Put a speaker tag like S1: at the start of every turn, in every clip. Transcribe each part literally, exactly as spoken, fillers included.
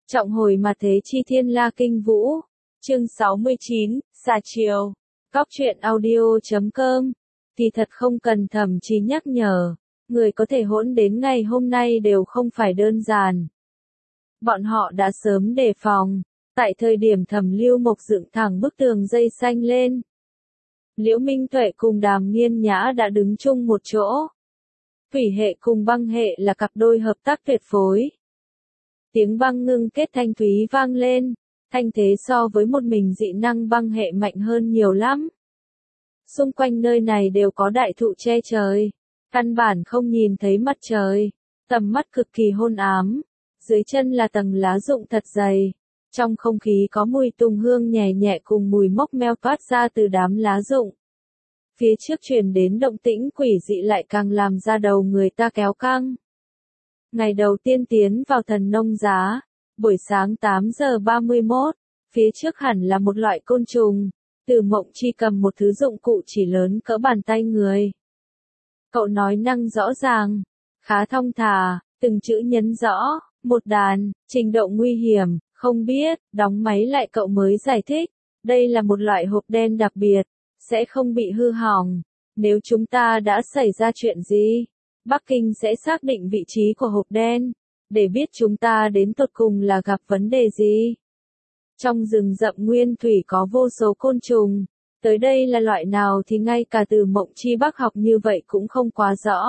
S1: Trọng hồi mà thế chi thiên la kinh vũ. Chương sáu mươi chín, xà chiều. Cóc truyện audio chấm com. Kỳ thật không cần Thẩm Chí nhắc nhở, người có thể hỗn đến ngày hôm nay đều không phải đơn giản. Bọn họ đã sớm đề phòng, tại thời điểm Thẩm Lưu Mộc dựng thẳng bức tường dây xanh lên. Liễu Minh Tuệ cùng Đàm Nghiên Nhã đã đứng chung một chỗ. Thủy hệ cùng băng hệ là cặp đôi hợp tác tuyệt phối. Tiếng băng ngưng kết thanh thúy vang lên, thanh thế so với một mình dị năng băng hệ mạnh hơn nhiều lắm. Xung quanh nơi này đều có đại thụ che trời, căn bản không nhìn thấy mặt trời, tầm mắt cực kỳ hôn ám, dưới chân là tầng lá rụng thật dày, trong không khí có mùi tùng hương nhẹ nhẹ cùng mùi mốc meo toát ra từ đám lá rụng. Phía trước truyền đến động tĩnh quỷ dị lại càng làm ra đầu người ta kéo căng. Ngày đầu tiên tiến vào thần nông giá, buổi sáng tám giờ ba mươi mốt, phía trước hẳn là một loại côn trùng, Từ Mộng Chi cầm một thứ dụng cụ chỉ lớn cỡ bàn tay người. Cậu nói năng rõ ràng, khá thong thả, từng chữ nhấn rõ, một đàn, trình độ nguy hiểm, không biết, đóng máy lại cậu mới giải thích, đây là một loại hộp đen đặc biệt, sẽ không bị hư hỏng, nếu chúng ta đã xảy ra chuyện gì, Bắc Kinh sẽ xác định vị trí của hộp đen, để biết chúng ta đến tột cùng là gặp vấn đề gì. Trong rừng rậm nguyên thủy có vô số côn trùng, tới đây là loại nào thì ngay cả Từ Mộng Chi bác học như vậy cũng không quá rõ.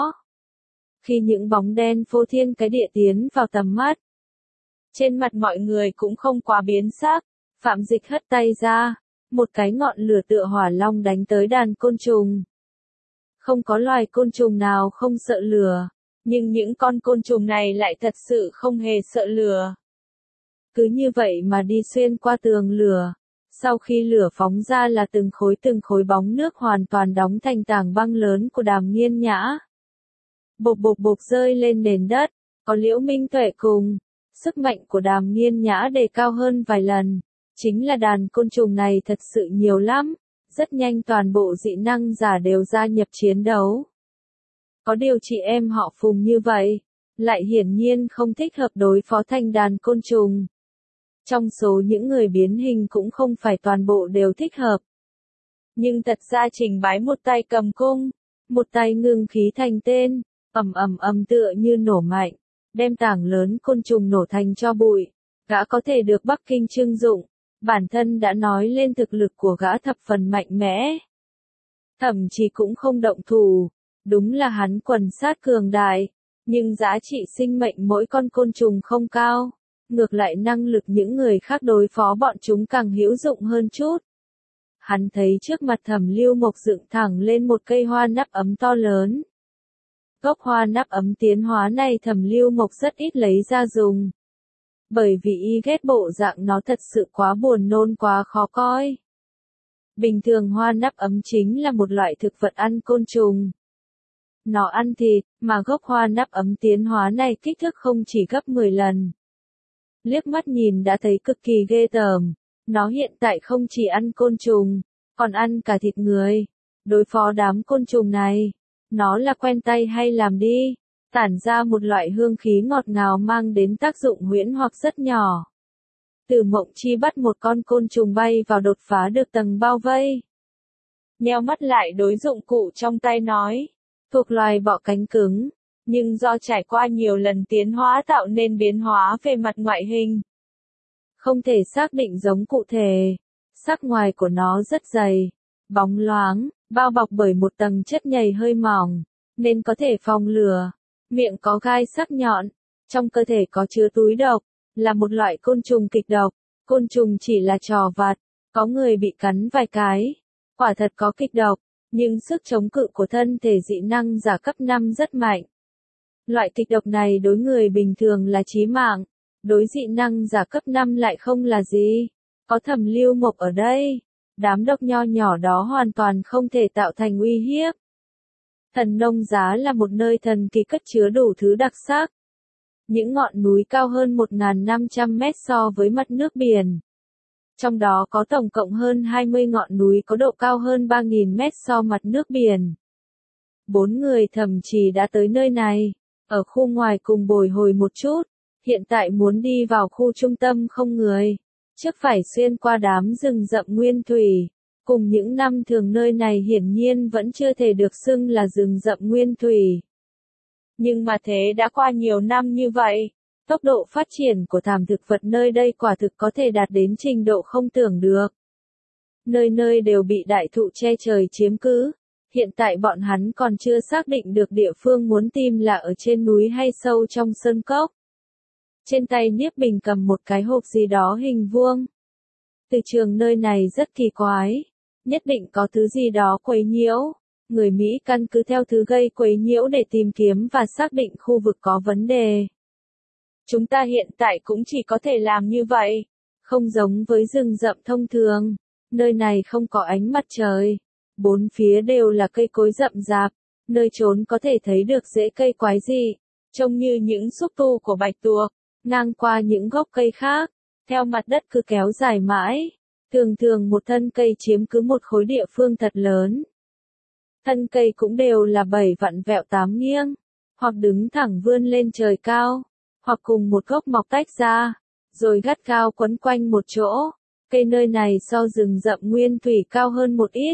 S1: Khi những bóng đen phô thiên cái địa tiến vào tầm mắt, trên mặt mọi người cũng không quá biến sắc, Phạm Dịch hất tay ra, một cái ngọn lửa tựa hỏa long đánh tới đàn côn trùng. Không có loài côn trùng nào không sợ lửa, nhưng những con côn trùng này lại thật sự không hề sợ lửa. Cứ như vậy mà đi xuyên qua tường lửa, sau khi lửa phóng ra là từng khối từng khối bóng nước hoàn toàn đóng thành tảng băng lớn của Đàm Nghiên Nhã. Bộp bộp bộp rơi lên nền đất, có Liễu Minh Tuệ cùng, sức mạnh của Đàm Nghiên Nhã đề cao hơn vài lần, chính là đàn côn trùng này thật sự nhiều lắm. Rất nhanh toàn bộ dị năng giả đều gia nhập chiến đấu. Có điều chị em họ Phùng như vậy, lại hiển nhiên không thích hợp đối phó thành đàn côn trùng. Trong số những người biến hình cũng không phải toàn bộ đều thích hợp. Nhưng thật ra Trình Bái một tay cầm cung, một tay ngưng khí thành tên, ầm ầm ầm tựa như nổ mạnh, đem tảng lớn côn trùng nổ thành tro bụi, gã có thể được Bắc Kinh trưng dụng. Bản thân đã nói lên thực lực của gã thập phần mạnh mẽ. Thậm chí cũng không động thủ, đúng là hắn quần sát cường đại, nhưng giá trị sinh mệnh mỗi con côn trùng không cao, ngược lại năng lực những người khác đối phó bọn chúng càng hữu dụng hơn chút. Hắn thấy trước mặt Thẩm Lưu Mộc dựng thẳng lên một cây hoa nắp ấm to lớn. Gốc hoa nắp ấm tiến hóa này Thẩm Lưu Mộc rất ít lấy ra dùng. Bởi vì y ghét bộ dạng nó thật sự quá buồn nôn quá khó coi. Bình thường hoa nắp ấm chính là một loại thực vật ăn côn trùng. Nó ăn thịt, mà gốc hoa nắp ấm tiến hóa này kích thước không chỉ gấp mười lần. Liếc mắt nhìn đã thấy cực kỳ ghê tởm, nó hiện tại không chỉ ăn côn trùng, còn ăn cả thịt người. Đối phó đám côn trùng này, nó là quen tay hay làm đi. Tản ra một loại hương khí ngọt ngào mang đến tác dụng huyễn hoặc rất nhỏ. Từ Mộng Chi bắt một con côn trùng bay vào đột phá được tầng bao vây. Nheo mắt lại đối dụng cụ trong tay nói, thuộc loài bọ cánh cứng, nhưng do trải qua nhiều lần tiến hóa tạo nên biến hóa về mặt ngoại hình. Không thể xác định giống cụ thể, sắc ngoài của nó rất dày, bóng loáng, bao bọc bởi một tầng chất nhầy hơi mỏng, nên có thể phòng lửa. Miệng có gai sắc nhọn, trong cơ thể có chứa túi độc, là một loại côn trùng kịch độc, côn trùng chỉ là trò vặt, có người bị cắn vài cái, quả thật có kịch độc, nhưng sức chống cự của thân thể dị năng giả cấp năm rất mạnh. Loại kịch độc này đối người bình thường là chí mạng, đối dị năng giả cấp năm lại không là gì, có Thẩm Lưu Mộc ở đây, đám độc nho nhỏ đó hoàn toàn không thể tạo thành uy hiếp. Thần nông giá là một nơi thần kỳ cất chứa đủ thứ đặc sắc. Những ngọn núi cao hơn một nghìn năm trăm mét so với mặt nước biển. Trong đó có tổng cộng hơn hai mươi ngọn núi có độ cao hơn ba nghìn mét so mặt nước biển. Bốn người thậm chí đã tới nơi này, ở khu ngoài cùng bồi hồi một chút, hiện tại muốn đi vào khu trung tâm không người, trước phải xuyên qua đám rừng rậm nguyên thủy. Cùng những năm thường nơi này hiển nhiên vẫn chưa thể được xưng là rừng rậm nguyên thủy. Nhưng mà thế đã qua nhiều năm như vậy, tốc độ phát triển của thảm thực vật nơi đây quả thực có thể đạt đến trình độ không tưởng được. Nơi nơi đều bị đại thụ che trời chiếm cứ, hiện tại bọn hắn còn chưa xác định được địa phương muốn tìm là ở trên núi hay sâu trong sơn cốc. Trên tay Niếp Bình cầm một cái hộp gì đó hình vuông. Từ trường nơi này rất kỳ quái, nhất định có thứ gì đó quấy nhiễu. Người Mỹ căn cứ theo thứ gây quấy nhiễu để tìm kiếm và xác định khu vực có vấn đề. Chúng ta hiện tại cũng chỉ có thể làm như vậy. Không giống với rừng rậm thông thường, nơi này không có ánh mặt trời. Bốn phía đều là cây cối rậm rạp, nơi trốn có thể thấy được rễ cây quái dị, trông như những xúc tu của bạch tuộc, ngang qua những gốc cây khác, theo mặt đất cứ kéo dài mãi. Thường thường một thân cây chiếm cứ một khối địa phương thật lớn. Thân cây cũng đều là bảy vặn vẹo tám nghiêng, hoặc đứng thẳng vươn lên trời cao, hoặc cùng một gốc mọc tách ra, rồi gắt gao quấn quanh một chỗ. Cây nơi này so rừng rậm nguyên thủy cao hơn một ít,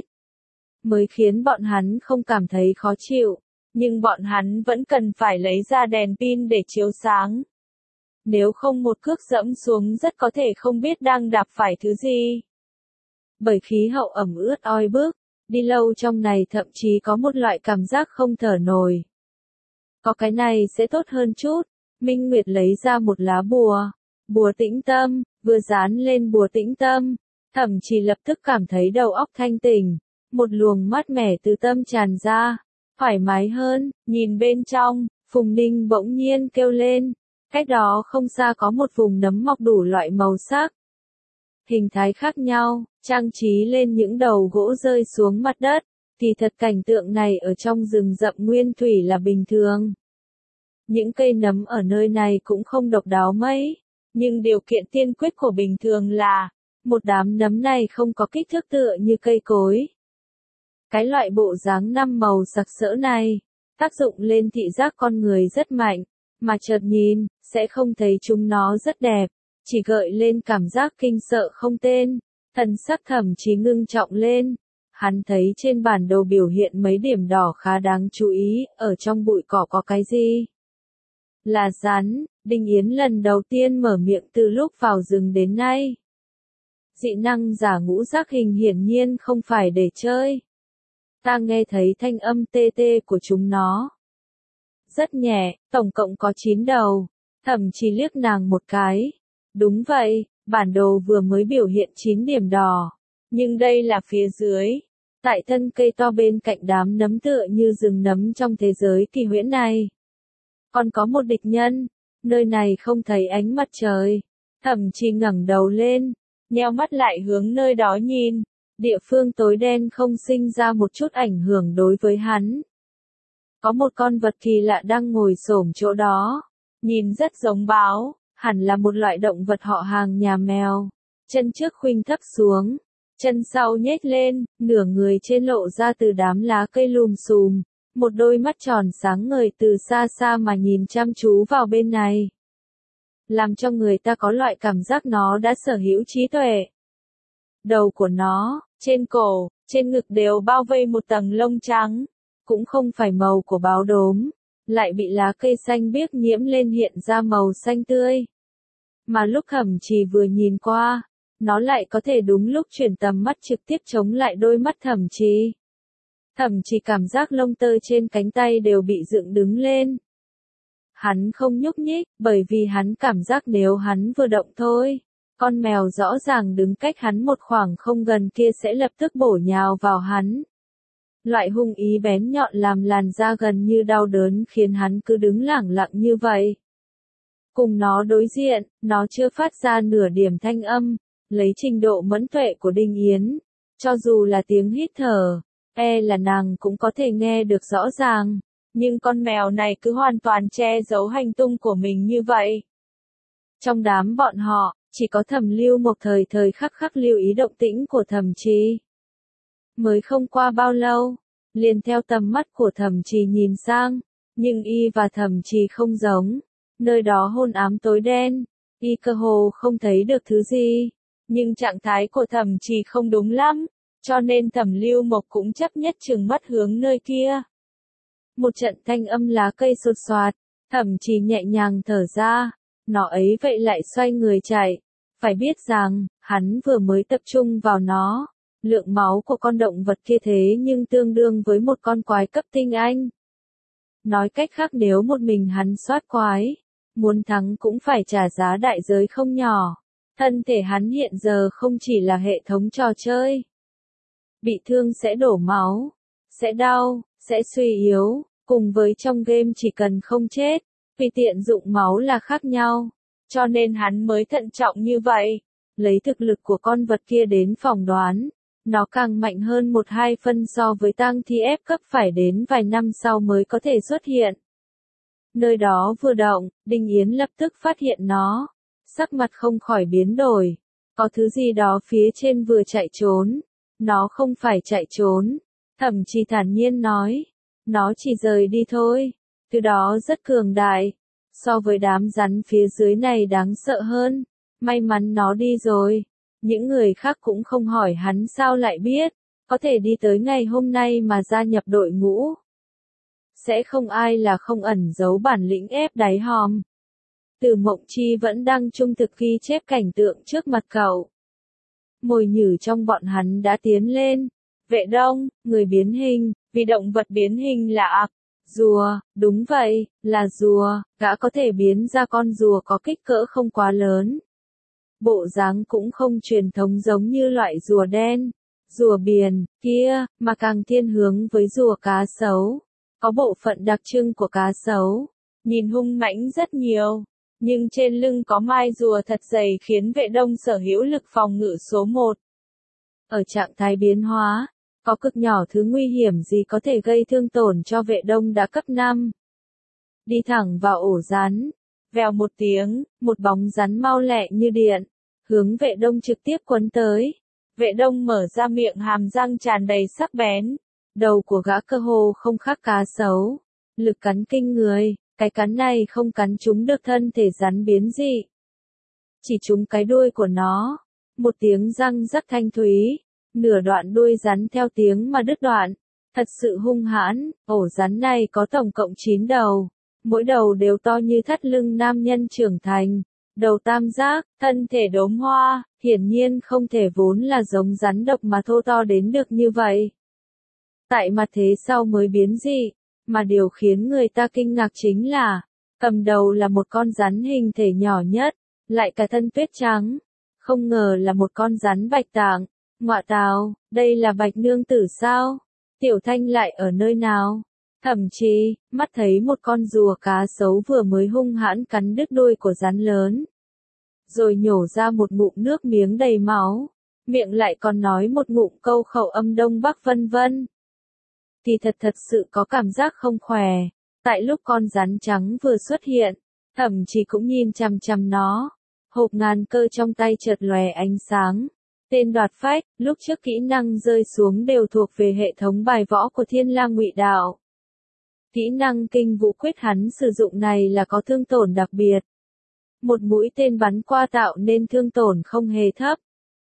S1: mới khiến bọn hắn không cảm thấy khó chịu, nhưng bọn hắn vẫn cần phải lấy ra đèn pin để chiếu sáng. Nếu không một cước dẫm xuống rất có thể không biết đang đạp phải thứ gì. Bởi khí hậu ẩm ướt oi bức, đi lâu trong này thậm chí có một loại cảm giác không thở nổi. Có cái này sẽ tốt hơn chút. Minh Nguyệt lấy ra một lá bùa, bùa tĩnh tâm, vừa dán lên bùa tĩnh tâm, thậm chí lập tức cảm thấy đầu óc thanh tỉnh, một luồng mát mẻ từ tâm tràn ra, thoải mái hơn. Nhìn bên trong, Phùng Ninh bỗng nhiên kêu lên, cách đó không xa có một vùng nấm mọc đủ loại màu sắc, hình thái khác nhau, trang trí lên những đầu gỗ rơi xuống mặt đất. Thì thật cảnh tượng này ở trong rừng rậm nguyên thủy là bình thường. Những cây nấm ở nơi này cũng không độc đáo mấy, nhưng điều kiện tiên quyết của bình thường là, một đám nấm này không có kích thước tựa như cây cối. Cái loại bộ dáng năm màu sặc sỡ này, tác dụng lên thị giác con người rất mạnh, mà chợt nhìn, sẽ không thấy chúng nó rất đẹp, chỉ gợi lên cảm giác kinh sợ không tên. Thần sắc Thẩm Chí ngưng trọng lên. Hắn thấy trên bản đồ biểu hiện mấy điểm đỏ khá đáng chú ý, ở trong bụi cỏ có cái gì? Là rắn. Đinh Yến lần đầu tiên mở miệng từ lúc vào rừng đến nay. Dị năng giả ngũ giác hình hiển nhiên không phải để chơi. Ta nghe thấy thanh âm tê tê của chúng nó. Rất nhẹ, tổng cộng có chín đầu. Thẩm Chí liếc nàng một cái. Đúng vậy, bản đồ vừa mới biểu hiện chín điểm đỏ. Nhưng đây là phía dưới. Tại thân cây to bên cạnh đám nấm tựa như rừng nấm trong thế giới kỳ huyễn này. Còn có một địch nhân. Nơi này không thấy ánh mặt trời. Thẩm Chí ngẩng đầu lên, nheo mắt lại hướng nơi đó nhìn. Địa phương tối đen không sinh ra một chút ảnh hưởng đối với hắn. Có một con vật kỳ lạ đang ngồi xổm chỗ đó. Nhìn rất giống báo, hẳn là một loại động vật họ hàng nhà mèo. Chân trước khuynh thấp xuống, chân sau nhếch lên, nửa người trên lộ ra từ đám lá cây lùm xùm. Một đôi mắt tròn sáng ngời từ xa xa mà nhìn chăm chú vào bên này. Làm cho người ta có loại cảm giác nó đã sở hữu trí tuệ. Đầu của nó, trên cổ, trên ngực đều bao vây một tầng lông trắng. Cũng không phải màu của báo đốm, lại bị lá cây xanh biếc nhiễm lên hiện ra màu xanh tươi. Mà lúc Thẩm Chí vừa nhìn qua, nó lại có thể đúng lúc chuyển tầm mắt trực tiếp chống lại đôi mắt Thẩm Chí. Thẩm Chí cảm giác lông tơ trên cánh tay đều bị dựng đứng lên. Hắn không nhúc nhích, bởi vì hắn cảm giác nếu hắn vừa động thôi, con mèo rõ ràng đứng cách hắn một khoảng không gần kia sẽ lập tức bổ nhào vào hắn. Loại hung ý bén nhọn làm làn da gần như đau đớn khiến hắn cứ đứng lẳng lặng như vậy. Cùng nó đối diện, nó chưa phát ra nửa điểm thanh âm, lấy trình độ mẫn tuệ của Đinh Yến. Cho dù là tiếng hít thở, e là nàng cũng có thể nghe được rõ ràng. Nhưng con mèo này cứ hoàn toàn che giấu hành tung của mình như vậy. Trong đám bọn họ, chỉ có Thẩm Lưu Mộc thời thời khắc khắc lưu ý động tĩnh của Thẩm Chí. Mới không qua bao lâu, liền theo tầm mắt của Thẩm Chí nhìn sang, nhưng y và Thẩm Chí không giống. Nơi đó hôn ám tối đen, y cơ hồ không thấy được thứ gì, nhưng trạng thái của Thẩm Trì không đúng lắm, cho nên Thẩm Lưu Mộc cũng chấp nhất trừng mắt hướng nơi kia. Một trận thanh âm lá cây sột soạt, Thẩm Trì nhẹ nhàng thở ra, nó ấy vậy lại xoay người chạy. Phải biết rằng, hắn vừa mới tập trung vào nó, lượng máu của con động vật kia thế nhưng tương đương với một con quái cấp tinh anh. Nói cách khác nếu một mình hắn soát quái, muốn thắng cũng phải trả giá đại giới không nhỏ. Thân thể hắn hiện giờ không chỉ là hệ thống trò chơi. Bị thương sẽ đổ máu, sẽ đau, sẽ suy yếu, cùng với trong game chỉ cần không chết, vì tiện dụng máu là khác nhau. Cho nên hắn mới thận trọng như vậy. Lấy thực lực của con vật kia đến phỏng đoán, nó càng mạnh hơn một hai phân so với tang thi ép cấp phải đến vài năm sau mới có thể xuất hiện. Nơi đó vừa động, Đinh Yến lập tức phát hiện nó. Sắc mặt không khỏi biến đổi. Có thứ gì đó phía trên vừa chạy trốn. Nó không phải chạy trốn. Thẩm Trì thản nhiên nói. Nó chỉ rời đi thôi. Từ đó rất cường đại. So với đám rắn phía dưới này đáng sợ hơn. May mắn nó đi rồi. Những người khác cũng không hỏi hắn sao lại biết. Có thể đi tới ngày hôm nay mà gia nhập đội ngũ. Sẽ không ai là không ẩn giấu bản lĩnh ép đáy hòm. Từ Mộng Chi vẫn đang trung thực ghi chép cảnh tượng trước mặt cậu. Mồi nhử trong bọn hắn đã tiến lên. Vệ Đông, người biến hình, vì động vật biến hình là ạc. Rùa, đúng vậy, là rùa, gã có thể biến ra con rùa có kích cỡ không quá lớn. Bộ dáng cũng không truyền thống giống như loại rùa đen, rùa biển, kia, mà càng thiên hướng với rùa cá sấu. Có bộ phận đặc trưng của cá sấu, nhìn hung mãnh rất nhiều, nhưng trên lưng có mai rùa thật dày khiến Vệ Đông sở hữu lực phòng ngự số một. Ở trạng thái biến hóa, có cực nhỏ thứ nguy hiểm gì có thể gây thương tổn cho Vệ Đông đã cấp năm. Đi thẳng vào ổ rắn, vèo một tiếng, một bóng rắn mau lẹ như điện, hướng Vệ Đông trực tiếp quấn tới. Vệ Đông mở ra miệng hàm răng tràn đầy sắc bén, đầu của gã cơ hồ không khác cá sấu, lực cắn kinh người, cái cắn này không cắn trúng được thân thể rắn biến dị, chỉ trúng cái đuôi của nó, một tiếng răng rắc thanh thúy. Nửa đoạn đuôi rắn theo tiếng mà đứt đoạn, thật sự hung hãn. Ổ rắn này có tổng cộng chín đầu, mỗi đầu đều to như thắt lưng nam nhân trưởng thành, đầu tam giác, thân thể đốm hoa, hiển nhiên không thể vốn là giống rắn độc mà thô to đến được như vậy. Tại mặt thế sau mới biến dị, mà điều khiến người ta kinh ngạc chính là, cầm đầu là một con rắn hình thể nhỏ nhất, lại cả thân tuyết trắng, không ngờ là một con rắn bạch tạng. Ngọa tào, đây là Bạch nương tử sao? Tiểu Thanh lại ở nơi nào? Thậm chí, mắt thấy một con rùa cá sấu vừa mới hung hãn cắn đứt đuôi của rắn lớn. Rồi nhổ ra một ngụm nước miếng đầy máu. Miệng lại còn nói một ngụm câu khẩu âm Đông Bắc vân vân. Thì thật thật sự có cảm giác không khỏe. Tại lúc con rắn trắng vừa xuất hiện, thậm chí cũng nhìn chằm chằm nó. Hộp ngàn cơ trong tay chợt lóe ánh sáng. Tên đoạt phách, lúc trước kỹ năng rơi xuống đều thuộc về hệ thống bài võ của Thiên Lang Ngụy Đạo. Kỹ năng kinh vũ quyết hắn sử dụng này là có thương tổn đặc biệt. Một mũi tên bắn qua tạo nên thương tổn không hề thấp.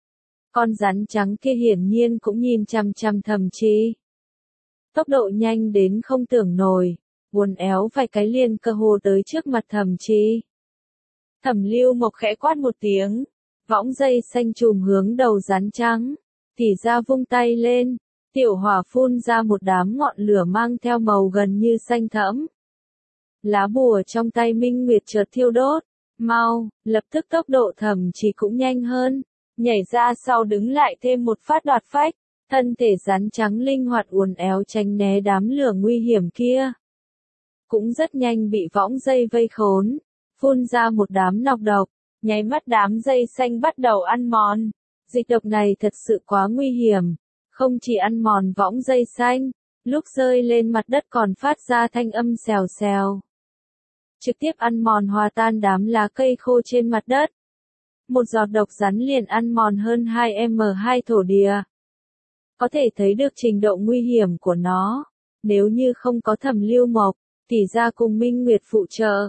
S1: Con rắn trắng kia hiển nhiên cũng nhìn chằm chằm Thẩm Trì. Tốc độ nhanh đến không tưởng nổi, uốn éo vài cái liền cơ hồ tới trước mặt Thẩm Trì. Thẩm Lưu Mộc khẽ quát một tiếng. Võng dây xanh chùm hướng đầu rắn trắng, thì ra vung tay lên, tiểu hỏa phun ra một đám ngọn lửa mang theo màu gần như xanh thẫm. Lá bùa trong tay Minh Nguyệt chợt thiêu đốt, mau, lập tức tốc độ Thẩm Trì cũng nhanh hơn, nhảy ra sau đứng lại thêm một phát đoạt phách, thân thể rắn trắng linh hoạt uốn éo tránh né đám lửa nguy hiểm kia. Cũng rất nhanh bị võng dây vây khốn, phun ra một đám nọc độc. Nháy mắt đám dây xanh bắt đầu ăn mòn. Dịch độc này thật sự quá nguy hiểm. Không chỉ ăn mòn võng dây xanh, lúc rơi lên mặt đất còn phát ra thanh âm xèo xèo. Trực tiếp ăn mòn hòa tan đám lá cây khô trên mặt đất. Một giọt độc rắn liền ăn mòn hơn hai mét hai thổ địa. Có thể thấy được trình độ nguy hiểm của nó. Nếu như không có Thẩm Lưu Mộc, thì ra cùng Minh Nguyệt phụ trợ.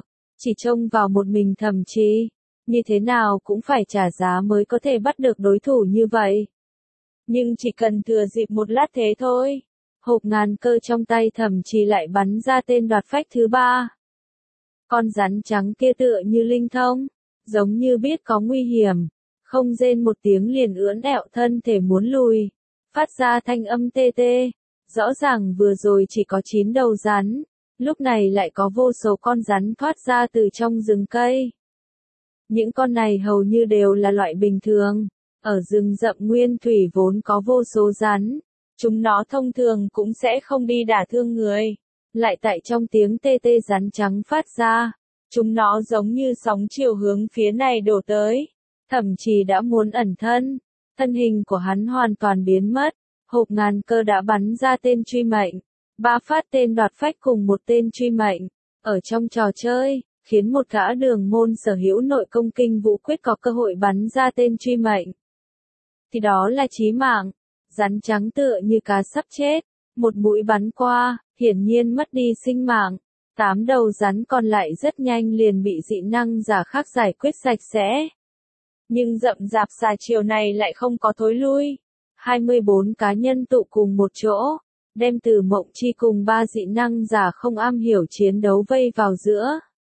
S1: Chỉ trông vào một mình Thẩm Trì, như thế nào cũng phải trả giá mới có thể bắt được đối thủ như vậy. Nhưng chỉ cần thừa dịp một lát thế thôi, hộp ngàn cơ trong tay Thẩm Trì lại bắn ra tên đoạt phách thứ ba. Con rắn trắng kia tựa như linh thông, giống như biết có nguy hiểm, không rên một tiếng liền ưỡn ẹo thân thể muốn lùi, phát ra thanh âm tê tê. Rõ ràng vừa rồi chỉ có chín đầu rắn, lúc này lại có vô số con rắn thoát ra từ trong rừng cây. Những con này hầu như đều là loại bình thường, ở rừng rậm nguyên thủy vốn có vô số rắn, chúng nó thông thường cũng sẽ không đi đả thương người. Lại tại trong tiếng tê tê rắn trắng phát ra, chúng nó giống như sóng chiều hướng phía này đổ tới. Thẩm Trì đã muốn ẩn thân, thân hình của hắn hoàn toàn biến mất, hộp ngàn cơ đã bắn ra tên truy mệnh, ba phát tên đoạt phách cùng một tên truy mệnh. Ở trong trò chơi, khiến một gã đường môn sở hữu nội công kinh vũ quyết có cơ hội bắn ra tên truy mệnh, thì đó là chí mạng. Rắn trắng tựa như cá sắp chết, một mũi bắn qua, hiển nhiên mất đi sinh mạng. Tám đầu rắn còn lại rất nhanh liền bị dị năng giả khác giải quyết sạch sẽ. Nhưng rậm rạp xà chiều này lại không có thối lui. hai mươi bốn cá nhân tụ cùng một chỗ, đem Từ Mộng Chi cùng ba dị năng giả không am hiểu chiến đấu vây vào giữa.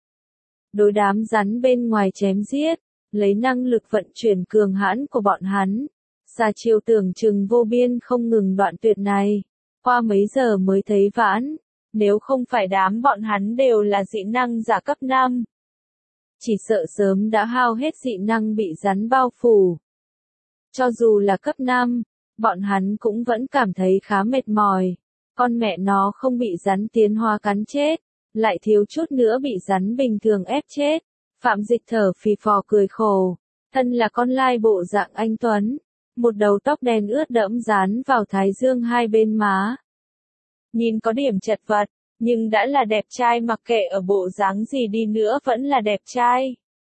S1: Đối đám rắn bên ngoài chém giết, lấy năng lực vận chuyển cường hãn của bọn hắn. Xà chiều tưởng chừng vô biên không ngừng đoạn tuyệt này, qua mấy giờ mới thấy vãn, nếu không phải đám bọn hắn đều là dị năng giả cấp năm. Chỉ sợ sớm đã hao hết dị năng bị rắn bao phủ. Cho dù là cấp năm, bọn hắn cũng vẫn cảm thấy khá mệt mỏi, con mẹ nó không bị rắn tiến hóa cắn chết, lại thiếu chút nữa bị rắn bình thường ép chết. Phạm Dịch thở phì phò cười khổ, thân là con lai bộ dạng anh tuấn. Một đầu tóc đen ướt đẫm dán vào thái dương hai bên má. Nhìn có điểm chật vật, nhưng đã là đẹp trai, mặc kệ ở bộ dáng gì đi nữa vẫn là đẹp trai.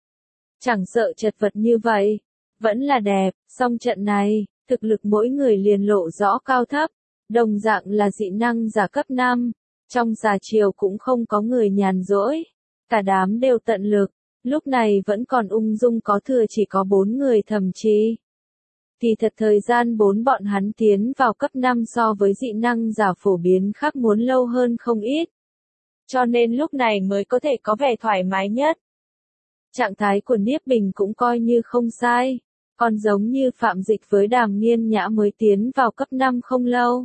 S1: Chẳng sợ chật vật như vậy, vẫn là đẹp. Song trận này, thực lực mỗi người liền lộ rõ cao thấp, đồng dạng là dị năng giả cấp năm. Trong xà chiều cũng không có người nhàn rỗi, cả đám đều tận lực, lúc này vẫn còn ung dung có thừa chỉ có bốn người Thẩm Trì. Kỳ thật thời gian bốn bọn hắn tiến vào cấp năm so với dị năng giả phổ biến khác muốn lâu hơn không ít. Cho nên lúc này mới có thể có vẻ thoải mái nhất. Trạng thái của Niếp Bình cũng coi như không sai, còn giống như Phạm Dịch với Đàm Nghiên Nhã mới tiến vào cấp năm không lâu.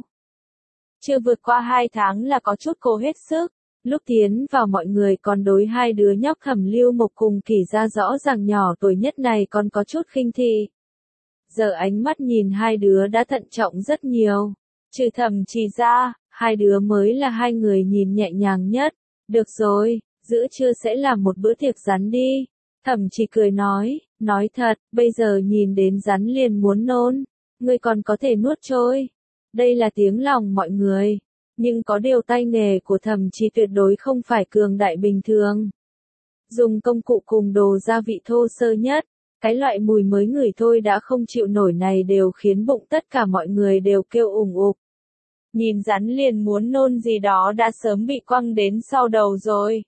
S1: Chưa vượt qua hai tháng là có chút cố hết sức, lúc tiến vào mọi người còn đối hai đứa nhóc Thẩm Lưu Mộc cùng Kỷ Gia rõ ràng nhỏ tuổi nhất này còn có chút khinh thị. Giờ ánh mắt nhìn hai đứa đã thận trọng rất nhiều. Trừ Thẩm Trì ra, hai đứa mới là hai người nhìn nhẹ nhàng nhất. Được rồi, giữa trưa sẽ làm một bữa tiệc rắn đi. Thẩm Trì cười nói, nói thật, bây giờ nhìn đến rắn liền muốn nôn. Ngươi còn có thể nuốt trôi. Đây là tiếng lòng mọi người. Nhưng có điều tay nghề của Thẩm Trì tuyệt đối không phải cường đại bình thường. Dùng công cụ cùng đồ gia vị thô sơ nhất. Cái loại mùi mới ngửi thôi đã không chịu nổi này đều khiến bụng tất cả mọi người đều kêu ủng ục. Nhìn rắn liền muốn nôn gì đó đã sớm bị quăng đến sau đầu rồi.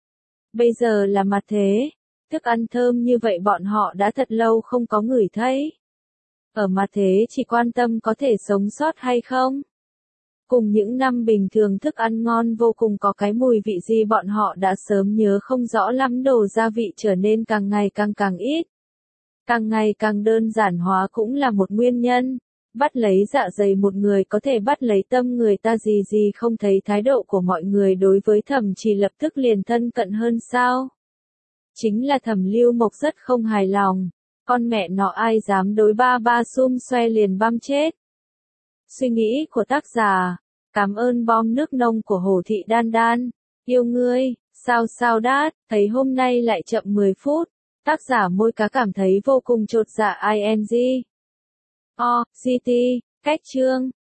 S1: Bây giờ là mặt thế, thức ăn thơm như vậy bọn họ đã thật lâu không có ngửi thấy. Ở mặt thế chỉ quan tâm có thể sống sót hay không. Cùng những năm bình thường thức ăn ngon vô cùng có cái mùi vị gì bọn họ đã sớm nhớ không rõ lắm, đồ gia vị trở nên càng ngày càng càng ít. Càng ngày càng đơn giản hóa cũng là một nguyên nhân. Bắt lấy dạ dày một người có thể bắt lấy tâm người ta gì gì không thấy thái độ của mọi người đối với Thẩm Trì lập tức liền thân cận hơn sao? Chính là Thẩm Lưu Mộc rất không hài lòng. Con mẹ nó ai dám đối ba ba xum xoe liền băm chết. Suy nghĩ của tác giả. Cảm ơn bom nước nông của Hồ Thị Đan Đan. Yêu ngươi, sao sao đát, thấy hôm nay lại chậm mười phút. Tác giả môi cá cảm thấy vô cùng chột dạ ing. O, giê tê, cách chương.